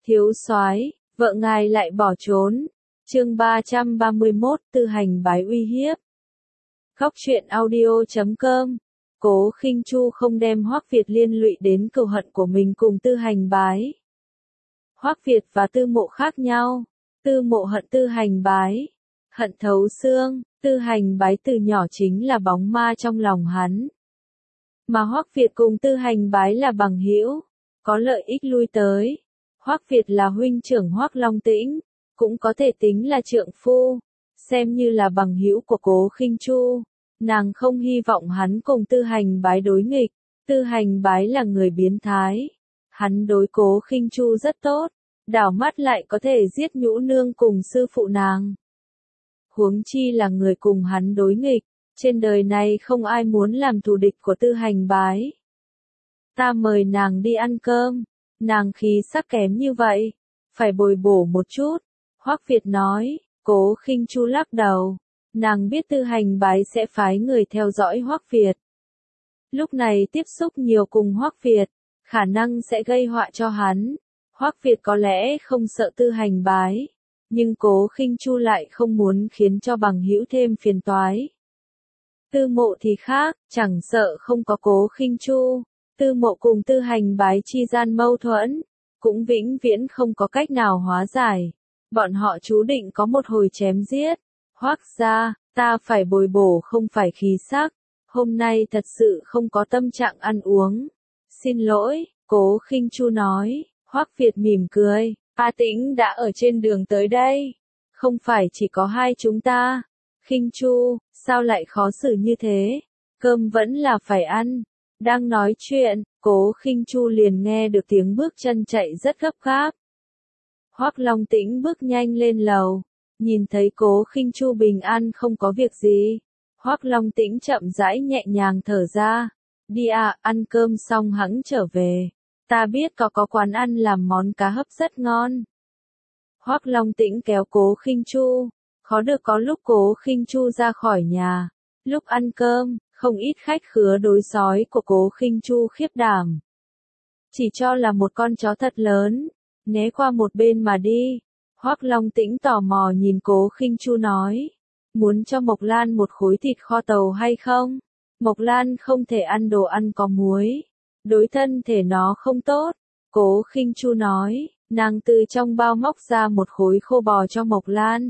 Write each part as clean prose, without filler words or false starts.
Thiếu soái, vợ ngài lại bỏ trốn. Chương 331, Tư Hành Bái uy hiếp. Góc truyện audio.com. Cố Khinh Chu không đem Hoắc Việt liên lụy đến cừu hận của mình cùng Tư Hành Bái. Hoắc Việt và Tư Mộ khác nhau. Tư Mộ hận Tư Hành Bái, hận thấu xương. Tư Hành Bái từ nhỏ chính là bóng ma trong lòng hắn. Mà Hoắc Việt cùng Tư Hành Bái là bằng hữu, có lợi ích lui tới. Hoắc Việt là huynh trưởng Hoắc Long Tĩnh, cũng có thể tính là trượng phu, xem như là bằng hữu của Cố Khinh Chu. Nàng không hy vọng hắn cùng Tư Hành Bái đối nghịch. Tư Hành Bái là người biến thái, hắn đối Cố Khinh Chu rất tốt, đảo mắt lại có thể giết Nhũ Nương cùng sư phụ nàng. Huống chi là người cùng hắn đối nghịch, trên đời này không ai muốn làm thù địch của Tư Hành Bái. Ta mời nàng đi ăn cơm, nàng khí sắc kém như vậy, phải bồi bổ một chút. Hoắc Việt nói. Cố Khinh Chu lắc đầu, nàng biết Tư Hành Bái sẽ phái người theo dõi Hoắc Việt. Lúc này tiếp xúc nhiều cùng Hoắc Việt, khả năng sẽ gây họa cho hắn. Hoắc Việt có lẽ không sợ Tư Hành Bái, nhưng Cố Khinh Chu lại không muốn khiến cho bằng hữu thêm phiền toái. Tư Mộ thì khác, chẳng sợ không có Cố Khinh Chu, Tư Mộ cùng Tư Hành Bái chi gian mâu thuẫn, cũng vĩnh viễn không có cách nào hóa giải. Bọn họ chú định có một hồi chém giết. Hoắc gia, ta phải bồi bổ không phải khí sắc, hôm nay thật sự không có tâm trạng ăn uống. Xin lỗi, Cố Khinh Chu nói. Hoắc Việt mỉm cười, A Tĩnh đã ở trên đường tới đây, không phải chỉ có hai chúng ta. Khinh Chu, sao lại khó xử như thế? Cơm vẫn là phải ăn. Đang nói chuyện, Cố Khinh Chu liền nghe được tiếng bước chân chạy rất gấp gáp. Hoắc Long Tĩnh bước nhanh lên lầu, nhìn thấy Cố Khinh Chu bình an không có việc gì. Hoắc Long Tĩnh chậm rãi nhẹ nhàng thở ra. Đi à, ăn cơm xong hẵng trở về. Ta biết có quán ăn làm món cá hấp rất ngon. Hoắc Long Tĩnh kéo Cố Khinh Chu. Khó được có lúc Cố Khinh Chu ra khỏi nhà. Lúc ăn cơm, không ít khách khứa đối sói của Cố Khinh Chu khiếp đảm. Chỉ cho là một con chó thật lớn. Né qua một bên mà đi. Hoắc Long Tĩnh tò mò nhìn Cố Khinh Chu nói. Muốn cho Mộc Lan một khối thịt kho tàu hay không? Mộc Lan không thể ăn đồ ăn có muối, đối thân thể nó không tốt. Cố Khinh Chu nói. Nàng từ trong bao móc ra một khối khô bò cho Mộc Lan.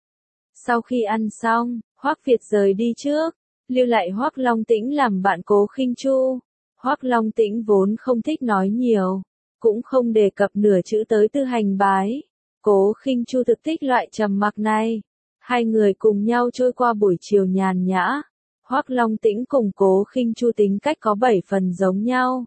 Sau khi ăn xong, Hoắc Việt rời đi trước, lưu lại Hoắc Long Tĩnh làm bạn Cố Khinh Chu. Hoắc Long Tĩnh vốn không thích nói nhiều, cũng không đề cập nửa chữ tới Tư Hành Bái. Cố Khinh Chu thực thích loại trầm mặc này. Hai người cùng nhau trôi qua buổi chiều nhàn nhã. Hoắc Long Tĩnh cùng Cố Khinh Chu tính cách có 7 phần giống nhau.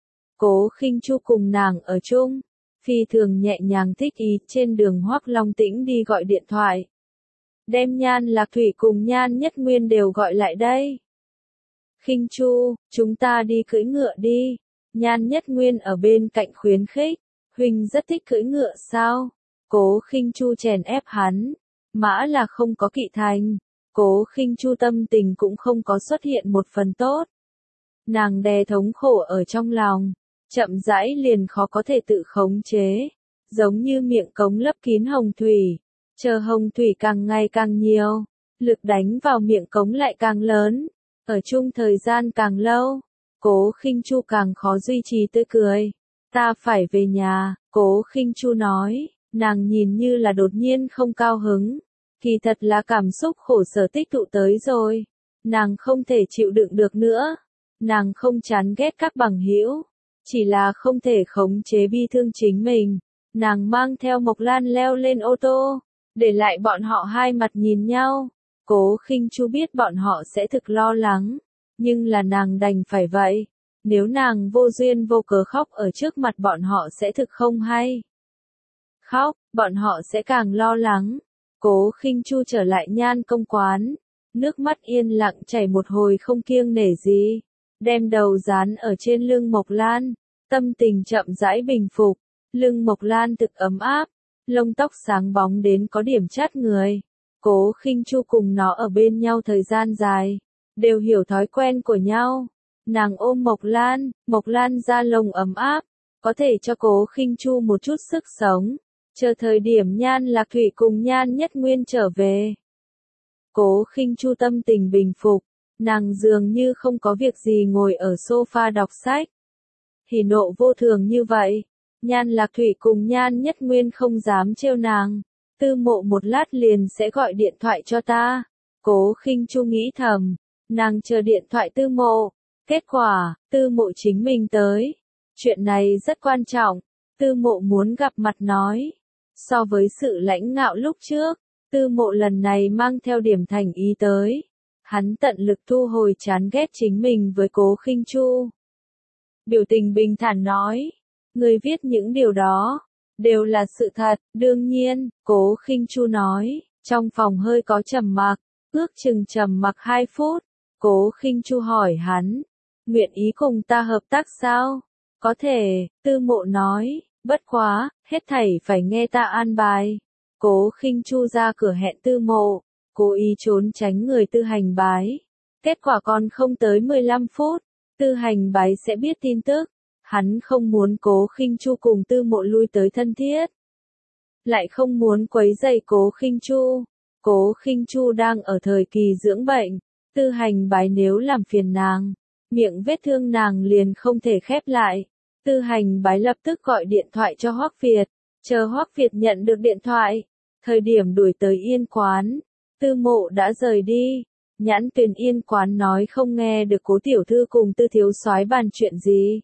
Cố Khinh Chu cùng nàng ở chung, phi thường nhẹ nhàng thích ý. Trên đường Hoắc Long Tĩnh đi gọi điện thoại, đem Nhan Lạc Thủy cùng Nhan Nhất Nguyên đều gọi lại đây. Khinh Chu, chúng ta đi cưỡi ngựa đi. Nhan Nhất Nguyên ở bên cạnh khuyến khích. Huynh rất thích cưỡi ngựa sao? Cố Khinh Chu chèn ép hắn. Mã là không có kỵ thành. Cố Khinh Chu tâm tình cũng không có xuất hiện một phần tốt. Nàng đè thống khổ ở trong lòng, chậm rãi liền khó có thể tự khống chế. Giống như miệng cống lấp kín hồng thủy. Chờ hồng thủy càng ngày càng nhiều, lực đánh vào miệng cống lại càng lớn. Ở chung thời gian càng lâu, Cố Khinh Chu càng khó duy trì tươi cười. Ta phải về nhà, Cố Khinh Chu nói. Nàng nhìn như là đột nhiên không cao hứng, kỳ thật là cảm xúc khổ sở tích tụ tới rồi. Nàng không thể chịu đựng được nữa. Nàng không chán ghét các bằng hữu, chỉ là không thể khống chế bi thương chính mình. Nàng mang theo Mộc Lan leo lên ô tô, để lại bọn họ hai mặt nhìn nhau. Cố Khinh Chu biết bọn họ sẽ thực lo lắng, nhưng là nàng đành phải vậy. Nếu nàng vô duyên vô cớ khóc ở trước mặt bọn họ sẽ thực không hay. Khóc, bọn họ sẽ càng lo lắng. Cố Khinh Chu trở lại Nhan công quán, nước mắt yên lặng chảy một hồi không kiêng nể gì, đem đầu dán ở trên lưng Mộc Lan, tâm tình chậm rãi bình phục. Lưng Mộc Lan thực ấm áp, lông tóc sáng bóng đến có điểm chát người. Cố Khinh Chu cùng nó ở bên nhau thời gian dài, đều hiểu thói quen của nhau. Nàng ôm Mộc Lan da lông ấm áp, có thể cho Cố Khinh Chu một chút sức sống, chờ thời điểm Nhan Lạc Thụy cùng Nhan Nhất Nguyên trở về. Cố Khinh Chu tâm tình bình phục, nàng dường như không có việc gì ngồi ở sofa đọc sách. Hỉ nộ vô thường như vậy, Nhan Lạc Thụy cùng Nhan Nhất Nguyên không dám trêu nàng. Tư Mộ một lát liền sẽ gọi điện thoại cho ta. Cố Khinh Chu nghĩ thầm, nàng chờ điện thoại Tư Mộ. Kết quả, Tư Mộ chính mình tới. Chuyện này rất quan trọng, Tư Mộ muốn gặp mặt nói. So với sự lãnh ngạo lúc trước, Tư Mộ lần này mang theo điểm thành ý tới. Hắn tận lực thu hồi chán ghét chính mình với Cố Khinh Chu. Biểu tình bình thản nói, người viết những điều đó, đều là sự thật. Đương nhiên, Cố Khinh Chu nói, trong phòng hơi có trầm mặc, ước chừng trầm mặc 2 phút. Cố Khinh Chu hỏi hắn, nguyện ý cùng ta hợp tác sao? Có thể, Tư Mộ nói, bất quá, hết thảy phải nghe ta an bài. Cố Khinh Chu ra cửa hẹn Tư Mộ, cố ý trốn tránh người Tư Hành Bái. Kết quả còn không tới 15 phút, Tư Hành Bái sẽ biết tin tức. Hắn không muốn Cố Khinh Chu cùng Tư Mộ lui tới thân thiết, lại không muốn quấy rầy Cố Khinh Chu. Cố Khinh Chu đang ở thời kỳ dưỡng bệnh, Tư Hành Bái nếu làm phiền nàng, miệng vết thương nàng liền không thể khép lại. Tư Hành Bái lập tức gọi điện thoại cho Hoắc Việt, chờ Hoắc Việt nhận được điện thoại, thời điểm đuổi tới Yên Quán, Tư Mộ đã rời đi. Nhãn Tuyền Yên Quán nói không nghe được Cố tiểu thư cùng Tư thiếu soái bàn chuyện gì.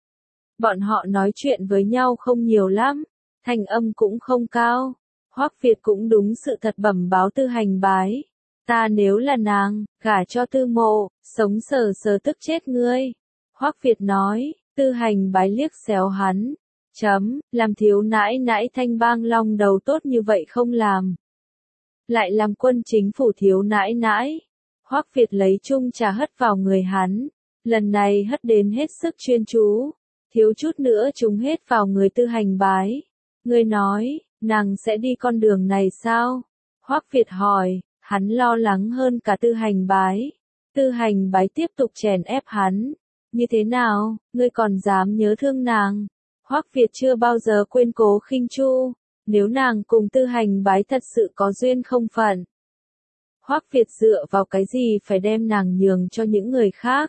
Bọn họ nói chuyện với nhau không nhiều lắm, thành âm cũng không cao. Hoắc Việt cũng đúng sự thật bẩm báo Tư Hành Bái. Ta nếu là nàng, gả cho Tư Mộ, sống sờ sờ tức chết ngươi. Hoắc Việt nói, Tư Hành Bái liếc xéo hắn. Làm thiếu nãi nãi Thanh Bang Long đầu tốt như vậy không làm. Lại làm quân chính phủ thiếu nãi nãi. Hoắc Việt lấy chung trà hất vào người hắn. Lần này hất đến hết sức chuyên chú. Thiếu chút nữa chúng hết vào người Tư Hành Bái. Ngươi nói, nàng sẽ đi con đường này sao? Hoắc Việt hỏi, hắn lo lắng hơn cả Tư Hành Bái. Tư Hành Bái tiếp tục chèn ép hắn. Như thế nào, ngươi còn dám nhớ thương nàng? Hoắc Việt chưa bao giờ quên Cố Khinh Chu. Nếu nàng cùng Tư Hành Bái thật sự có duyên không phận, Hoắc Việt dựa vào cái gì phải đem nàng nhường cho những người khác?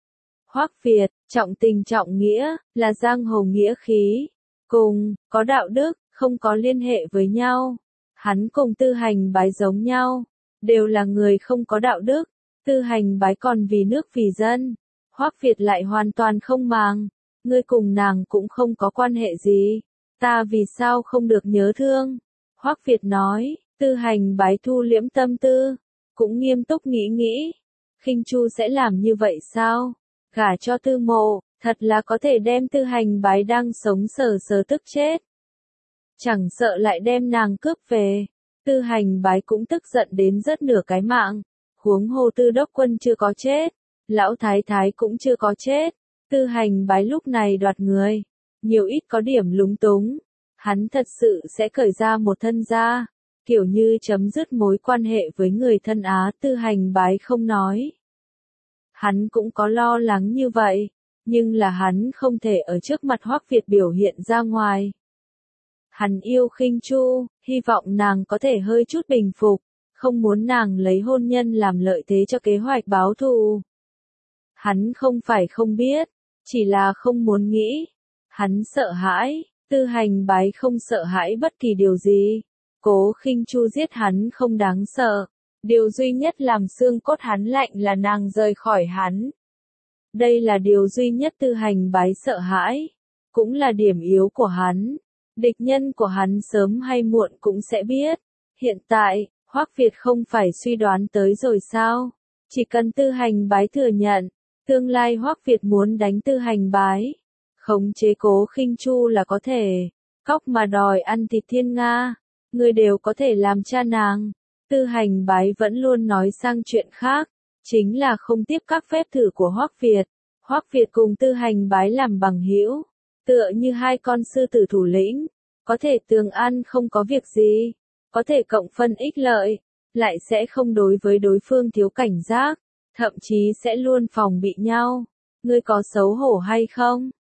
Hoắc Việt, trọng tình trọng nghĩa, là giang hồ nghĩa khí. Cùng, có đạo đức, không có liên hệ với nhau. Hắn cùng Tư Hành Bái giống nhau, đều là người không có đạo đức. Tư Hành Bái còn vì nước vì dân. Hoắc Việt lại hoàn toàn không màng. Ngươi cùng nàng cũng không có quan hệ gì. Ta vì sao không được nhớ thương? Hoắc Việt nói, Tư Hành Bái thu liễm tâm tư, cũng nghiêm túc nghĩ nghĩ. Khinh Chu sẽ làm như vậy sao? Gả cho Tư Mộ, thật là có thể đem Tư Hành Bái đang sống sờ sờ tức chết. Chẳng sợ lại đem nàng cướp về. Tư Hành Bái cũng tức giận đến rớt nửa cái mạng. Huống hồ Tư Đốc Quân chưa có chết, lão thái thái cũng chưa có chết. Tư Hành Bái lúc này đoạt người, nhiều ít có điểm lúng túng. Hắn thật sự sẽ cởi ra một thân da, kiểu như chấm dứt mối quan hệ với người thân Á. Tư Hành Bái không nói. Hắn cũng có lo lắng như vậy, nhưng là hắn không thể ở trước mặt Hoắc Việt biểu hiện ra ngoài. Hắn yêu Khinh Chu, hy vọng nàng có thể hơi chút bình phục, không muốn nàng lấy hôn nhân làm lợi thế cho kế hoạch báo thù. Hắn không phải không biết, chỉ là không muốn nghĩ. Hắn sợ hãi, Tư Hành Bái không sợ hãi bất kỳ điều gì. Cố Khinh Chu giết hắn không đáng sợ. Điều duy nhất làm xương cốt hắn lạnh là nàng rời khỏi hắn. Đây là điều duy nhất Tư Hành Bái sợ hãi, cũng là điểm yếu của hắn. Địch nhân của hắn sớm hay muộn cũng sẽ biết. Hiện tại, Hoắc Việt không phải suy đoán tới rồi sao? Chỉ cần Tư Hành Bái thừa nhận, tương lai Hoắc Việt muốn đánh Tư Hành Bái, khống chế Cố Khinh Chu là có thể. Cóc mà đòi ăn thịt thiên nga, người đều có thể làm cha nàng. Tư Hành Bái vẫn luôn nói sang chuyện khác, chính là không tiếp các phép thử của Hoắc Việt. Hoắc Việt cùng Tư Hành Bái làm bằng hữu, tựa như hai con sư tử thủ lĩnh, có thể tương ăn không có việc gì, có thể cộng phân ích lợi, lại sẽ không đối với đối phương thiếu cảnh giác, thậm chí sẽ luôn phòng bị nhau. Ngươi có xấu hổ hay không?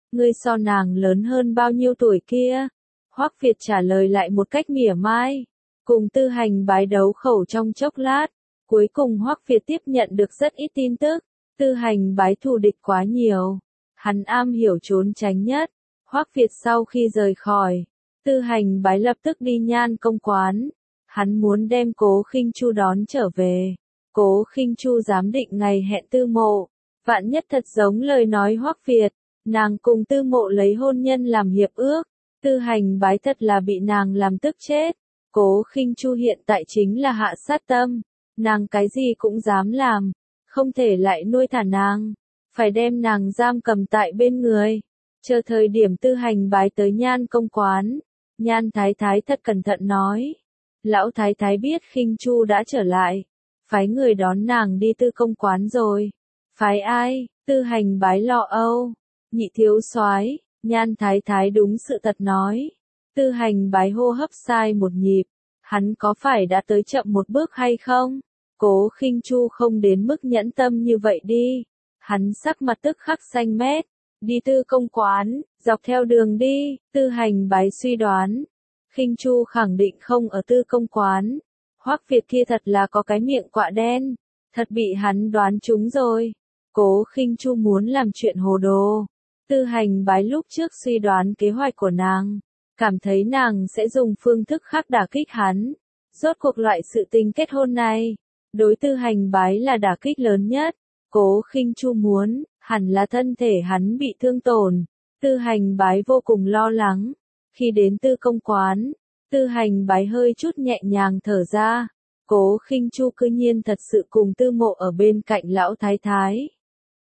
Ngươi so nàng lớn hơn bao nhiêu tuổi kia? Hoắc Việt trả lời lại một cách mỉa mai. Cùng Tư Hành Bái đấu khẩu trong chốc lát. Cuối cùng Hoắc Việt tiếp nhận được rất ít tin tức. Tư Hành Bái thù địch quá nhiều. Hắn am hiểu trốn tránh nhất. Hoắc Việt sau khi rời khỏi, Tư Hành Bái lập tức đi Nhan Công quán. Hắn muốn đem Cố Khinh Chu đón trở về. Cố Khinh Chu giám định ngày hẹn Tư Mộ. Vạn nhất thật giống lời nói Hoắc Việt, nàng cùng Tư Mộ lấy hôn nhân làm hiệp ước. Tư Hành Bái thật là bị nàng làm tức chết. Cố Khinh Chu hiện tại chính là hạ sát tâm. Nàng cái gì cũng dám làm. Không thể lại nuôi thả nàng. Phải đem nàng giam cầm tại bên người. Chờ thời điểm Tư Hành Bái tới Nhan Công quán. Nhan Thái Thái thật cẩn thận nói. Lão Thái Thái biết Khinh Chu đã trở lại. Phái người đón nàng đi Tư Công quán rồi. Phái ai? Tư Hành Bái lo âu. Nhị thiếu soái. Nhan Thái Thái đúng sự thật nói. Tư Hành Bái hô hấp sai một nhịp. Hắn có phải đã tới chậm một bước hay không? Cố Khinh Chu không đến mức nhẫn tâm như vậy đi. Hắn sắc mặt tức khắc xanh mét. Đi Tư Công quán, dọc theo đường đi, Tư Hành Bái suy đoán. Khinh Chu khẳng định không ở Tư Công quán. Hoắc Việt kia thật là có cái miệng quạ đen. Thật bị hắn đoán trúng rồi. Cố Khinh Chu muốn làm chuyện hồ đồ. Tư Hành Bái lúc trước suy đoán kế hoạch của nàng. Cảm thấy nàng sẽ dùng phương thức khác đả kích hắn. Rốt cuộc loại sự tình kết hôn này. Đối Tư Hành Bái là đả kích lớn nhất. Cố Khinh Chu muốn, hẳn là thân thể hắn bị thương tổn. Tư Hành Bái vô cùng lo lắng. Khi đến Tư Công quán, Tư Hành Bái hơi chút nhẹ nhàng thở ra. Cố Khinh Chu cư nhiên thật sự cùng Tư Mộ ở bên cạnh Lão Thái Thái.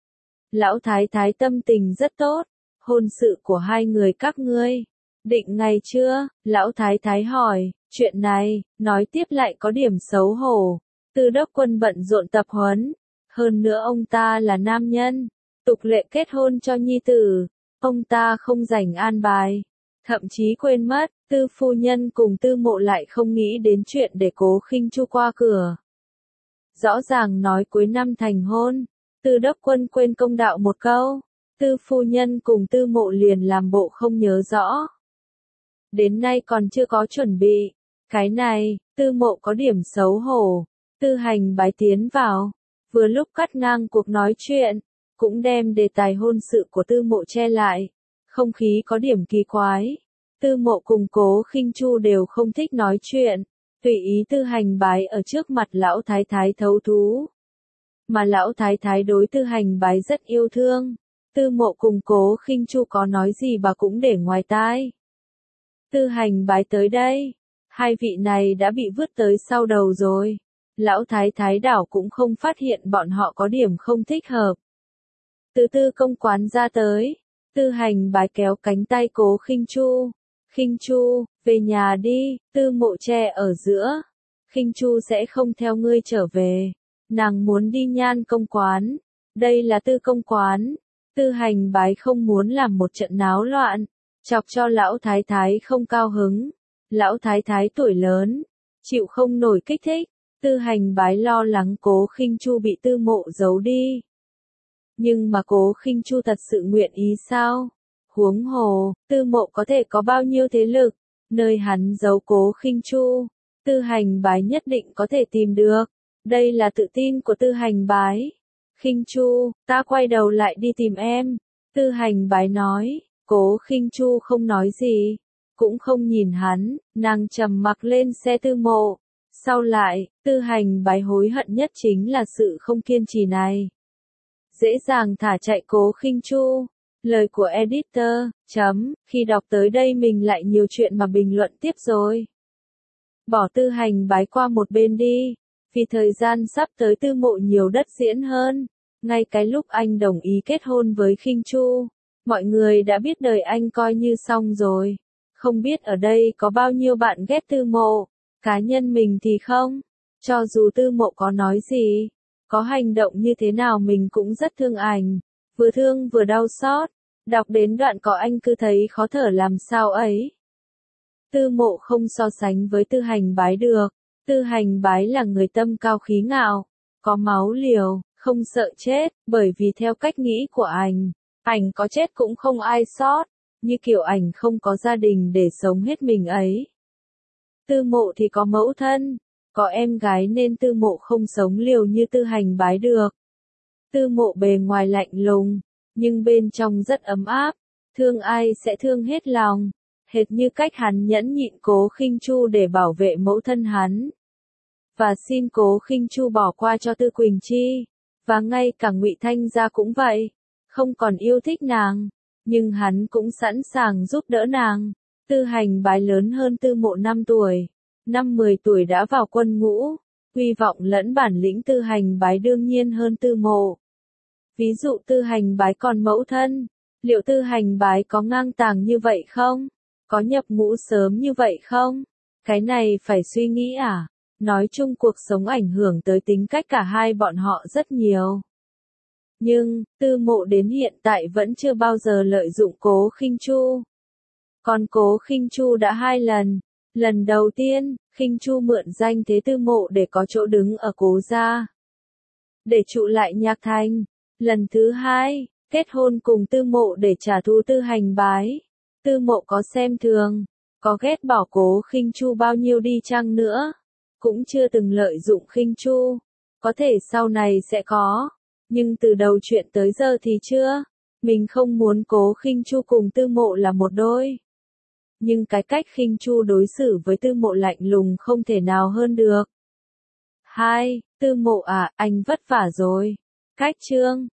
Lão Thái Thái tâm tình rất tốt. Hôn sự của hai người các ngươi. Định ngày chưa? Lão Thái Thái hỏi. Chuyện này, nói tiếp lại có điểm xấu hổ. Tư Đốc Quân bận rộn tập huấn. Hơn nữa ông ta là nam nhân. Tục lệ kết hôn cho nhi tử. Ông ta không rảnh an bài. Thậm chí quên mất, Tư phu nhân cùng Tư Mộ lại không nghĩ đến chuyện để Cố Khinh Chu qua cửa. Rõ ràng nói cuối năm thành hôn. Tư Đốc Quân quên công đạo một câu. Tư phu nhân cùng Tư Mộ liền làm bộ không nhớ rõ. Đến nay còn chưa có chuẩn bị. Cái này, Tư Mộ có điểm xấu hổ. Tư Hành Bái tiến vào. Vừa lúc cắt ngang cuộc nói chuyện. Cũng đem đề tài hôn sự của Tư Mộ che lại. Không khí có điểm kỳ quái. Tư Mộ cùng Cố Khinh Chu đều không thích nói chuyện. Tùy ý Tư Hành Bái ở trước mặt Lão Thái Thái thấu thú. Mà Lão Thái Thái đối Tư Hành Bái rất yêu thương. Tư Mộ cùng Cố Khinh Chu có nói gì bà cũng để ngoài tai. Tư Hành Bái tới đây. Hai vị này đã bị vứt tới sau đầu rồi. Lão Thái Thái đảo cũng không phát hiện bọn họ có điểm không thích hợp. Từ Tư Công quán ra tới. Tư Hành Bái kéo cánh tay Cố Khinh Chu. Khinh Chu, về nhà đi. Tư Mộ che ở giữa. Khinh Chu sẽ không theo ngươi trở về. Nàng muốn đi Nhan Công quán. Đây là Tư Công quán. Tư Hành Bái không muốn làm một trận náo loạn. Chọc cho Lão Thái Thái không cao hứng. Lão Thái Thái tuổi lớn. Chịu không nổi kích thích. Tư Hành Bái lo lắng Cố Khinh Chu bị Tư Mộ giấu đi. Nhưng mà Cố Khinh Chu thật sự nguyện ý sao? Huống hồ, Tư Mộ có thể có bao nhiêu thế lực? Nơi hắn giấu Cố Khinh Chu, Tư Hành Bái nhất định có thể tìm được. Đây là tự tin của Tư Hành Bái. Khinh Chu, ta quay đầu lại đi tìm em. Tư Hành Bái nói. Cố Khinh Chu không nói gì. Cũng không nhìn hắn, nàng trầm mặc lên xe Tư Mộ. Sau lại, Tư Hành Bái hối hận nhất chính là sự không kiên trì này. Dễ dàng thả chạy Cố Khinh Chu. Lời của editor, khi đọc tới đây mình lại nhiều chuyện mà bình luận tiếp rồi. Bỏ Tư Hành Bái qua một bên đi. Vì thời gian sắp tới Tư Mộ nhiều đất diễn hơn. Ngay cái lúc anh đồng ý kết hôn với Khinh Chu, mọi người đã biết đời anh coi như xong rồi. Không biết ở đây có bao nhiêu bạn ghét Tư Mộ. Cá nhân mình thì không. Cho dù Tư Mộ có nói gì, có hành động như thế nào mình cũng rất thương ảnh. Vừa thương vừa đau xót. Đọc đến đoạn có anh cứ thấy khó thở làm sao ấy. Tư Mộ không so sánh với Tư Hành Bái được. Tư Hành Bái là người tâm cao khí ngạo. Có máu liều, không sợ chết, bởi vì theo cách nghĩ của anh Ảnh có chết cũng không ai sót, như kiểu ảnh không có gia đình để sống hết mình ấy. Tư Mộ thì có mẫu thân, có em gái nên Tư Mộ không sống liều như Tư Hành Bái được. Tư Mộ bề ngoài lạnh lùng, nhưng bên trong rất ấm áp, thương ai sẽ thương hết lòng, hệt như cách hắn nhẫn nhịn Cố Khinh Chu để bảo vệ mẫu thân hắn. Và xin Cố Khinh Chu bỏ qua cho Tư Quỳnh Chi, và ngay cả Ngụy Thanh Gia cũng vậy, không còn yêu thích nàng, nhưng hắn cũng sẵn sàng giúp đỡ nàng. Tư Hành Bái lớn hơn Tư Mộ 5 tuổi, năm 10 tuổi đã vào quân ngũ, uy vọng lẫn bản lĩnh Tư Hành Bái đương nhiên hơn Tư Mộ. Ví dụ Tư Hành Bái còn mẫu thân, liệu Tư Hành Bái có ngang tàng như vậy không? Có nhập ngũ sớm như vậy không? Cái này phải suy nghĩ à? Nói chung cuộc sống ảnh hưởng tới tính cách cả hai bọn họ rất nhiều. Nhưng, Tư Mộ đến hiện tại vẫn chưa bao giờ lợi dụng Cố Khinh Chu. Còn Cố Khinh Chu đã 2 lần. Lần đầu tiên, Khinh Chu mượn danh thế Tư Mộ để có chỗ đứng ở Cố gia, để trụ lại Nhạc Thành. Lần thứ 2, kết hôn cùng Tư Mộ để trả thù Tư Hành Bái. Tư Mộ có xem thường, có ghét bỏ Cố Khinh Chu bao nhiêu đi chăng nữa, cũng chưa từng lợi dụng Khinh Chu. Có thể sau này sẽ có, nhưng từ đầu chuyện tới giờ thì chưa. Mình không muốn Cố Khinh Chu cùng Tư Mộ là một đôi. Nhưng cái cách Khinh Chu đối xử với Tư Mộ lạnh lùng không thể nào hơn được. 2. Tư Mộ à, anh vất vả rồi. Cách chương